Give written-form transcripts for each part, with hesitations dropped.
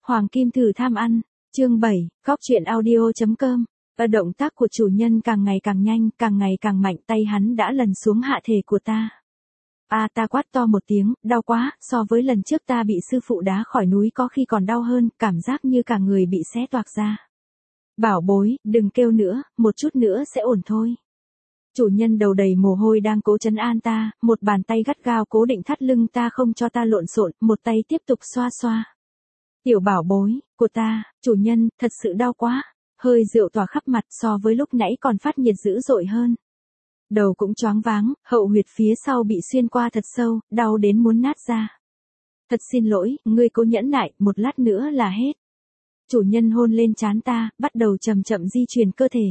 Hoàng Kim thử tham ăn, chương 7, góc truyện audio.com. Động tác của chủ nhân càng ngày càng nhanh, càng ngày càng mạnh, tay hắn đã lần xuống hạ thể của ta. Ta quát to một tiếng, đau quá, so với lần trước ta bị sư phụ đá khỏi núi có khi còn đau hơn, cảm giác như cả người bị xé toạc ra. Bảo bối, đừng kêu nữa, một chút nữa sẽ ổn thôi. Chủ nhân đầu đầy mồ hôi đang cố trấn an ta, một bàn tay gắt gao cố định thắt lưng ta không cho ta lộn xộn, một tay tiếp tục xoa xoa. Tiểu bảo bối của ta, chủ nhân, thật sự đau quá. Hơi rượu tỏa khắp mặt, so với lúc nãy còn phát nhiệt dữ dội hơn. Đầu cũng choáng váng, hậu huyệt phía sau bị xuyên qua thật sâu, đau đến muốn nát ra. Thật xin lỗi, ngươi cố nhẫn nại, một lát nữa là hết. Chủ nhân hôn lên trán ta, bắt đầu chậm chậm di chuyển cơ thể.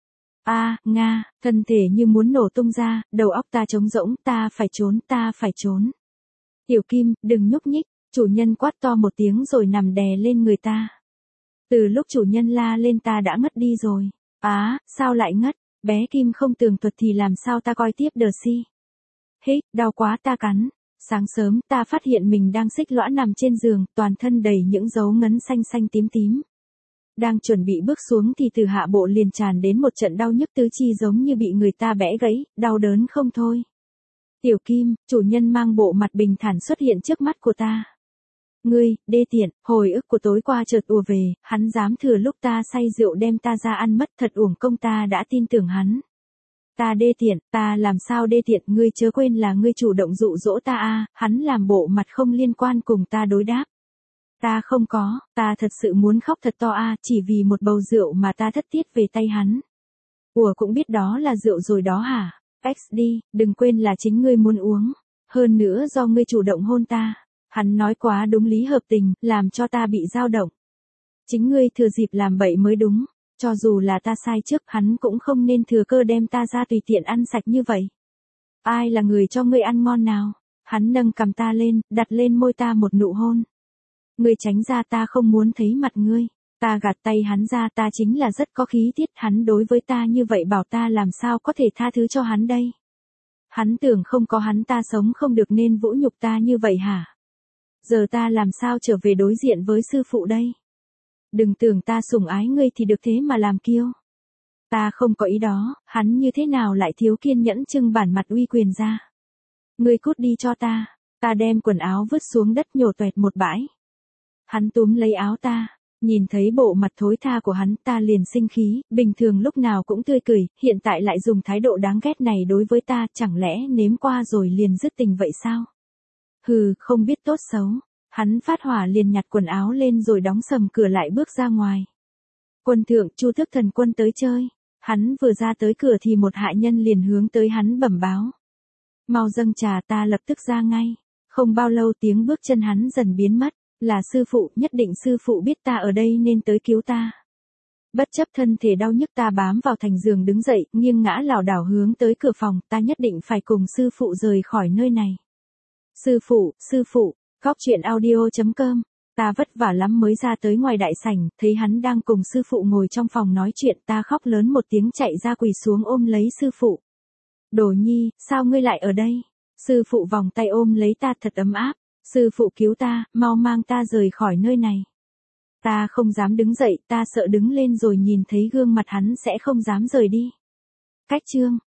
Nga, thân thể như muốn nổ tung ra, đầu óc ta trống rỗng, ta phải trốn. Tiểu Kim, đừng nhúc nhích, chủ nhân quát to một tiếng rồi nằm đè lên người ta. Từ lúc chủ nhân la lên ta đã ngất đi rồi. Sao lại ngất? Bé Kim không tường thuật thì làm sao ta coi tiếp đờ si. Đau quá, ta cắn. Sáng sớm ta phát hiện mình đang xích lõa nằm trên giường, toàn thân đầy những dấu ngấn xanh xanh tím tím. Đang chuẩn bị bước xuống thì từ hạ bộ liền tràn đến một trận đau nhức tứ chi giống như bị người ta bẽ gãy, đau đớn không thôi. Tiểu Kim, chủ nhân mang bộ mặt bình thản xuất hiện trước mắt của ta. Ngươi, đê tiện, hồi ức của tối qua chợt ùa về, hắn dám thừa lúc ta say rượu đem ta ra ăn mất, thật uổng công ta đã tin tưởng hắn. Ta đê tiện, ta làm sao đê tiện, ngươi chớ quên là ngươi chủ động dụ dỗ ta hắn làm bộ mặt không liên quan cùng ta đối đáp. Ta không có, ta thật sự muốn khóc thật to chỉ vì một bầu rượu mà ta thất tiết về tay hắn. Cũng biết đó là rượu rồi đó hả? Đi, đừng quên là chính ngươi muốn uống, hơn nữa do ngươi chủ động hôn ta. Hắn nói quá đúng lý hợp tình, làm cho ta bị dao động. Chính ngươi thừa dịp làm bậy mới đúng, cho dù là ta sai trước, hắn cũng không nên thừa cơ đem ta ra tùy tiện ăn sạch như vậy. Ai là người cho ngươi ăn ngon nào? Hắn nâng cằm ta lên, đặt lên môi ta một nụ hôn. Ngươi tránh ra, ta không muốn thấy mặt ngươi. Ta gạt tay hắn ra, ta chính là rất có khí tiết, hắn đối với ta như vậy bảo ta làm sao có thể tha thứ cho hắn đây. Hắn tưởng không có hắn ta sống không được nên vũ nhục ta như vậy hả? Giờ ta làm sao trở về đối diện với sư phụ đây? Đừng tưởng ta sủng ái ngươi thì được thế mà làm kiêu. Ta không có ý đó, hắn như thế nào lại thiếu kiên nhẫn trưng bản mặt uy quyền ra. Ngươi cút đi cho ta. Ta đem quần áo vứt xuống đất nhổ toẹt một bãi. Hắn túm lấy áo ta, nhìn thấy bộ mặt thối tha của hắn ta liền sinh khí, bình thường lúc nào cũng tươi cười, hiện tại lại dùng thái độ đáng ghét này đối với ta, chẳng lẽ nếm qua rồi liền dứt tình vậy sao? Không biết tốt xấu. Hắn phát hỏa liền nhặt quần áo lên rồi đóng sầm cửa lại bước ra ngoài. Quân thượng, Chu Thức Thần Quân tới chơi. Hắn vừa ra tới cửa thì một hạ nhân liền hướng tới hắn bẩm báo. Mau dâng trà, ta lập tức ra ngay. Không bao lâu tiếng bước chân hắn dần biến mất. Là sư phụ, nhất định sư phụ biết ta ở đây nên tới cứu ta. Bất chấp thân thể đau nhức ta bám vào thành giường đứng dậy, nghiêng ngã lảo đảo hướng tới cửa phòng, ta nhất định phải cùng sư phụ rời khỏi nơi này. Sư phụ, góc truyện audio.com. Ta vất vả lắm mới ra tới ngoài đại sảnh, thấy hắn đang cùng sư phụ ngồi trong phòng nói chuyện, ta khóc lớn một tiếng chạy ra quỳ xuống ôm lấy sư phụ. Đồ Nhi, sao ngươi lại ở đây? Sư phụ vòng tay ôm lấy ta thật ấm áp. Sư phụ cứu ta, mau mang ta rời khỏi nơi này. Ta không dám đứng dậy, ta sợ đứng lên rồi nhìn thấy gương mặt hắn sẽ không dám rời đi. Cách chương.